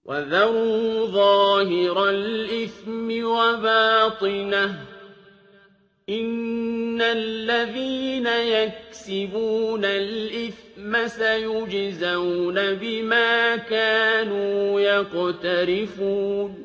وَذَرُوا ظَاهِرَ الْإِثْمِ وَبَاطِنَهُ ۚ إِنَّ الَّذِينَ يَكْسِبُونَ الْإِثْمَ سَيُجْزَوْنَ بِمَا كَانُوا يَقْتَرِفُونَ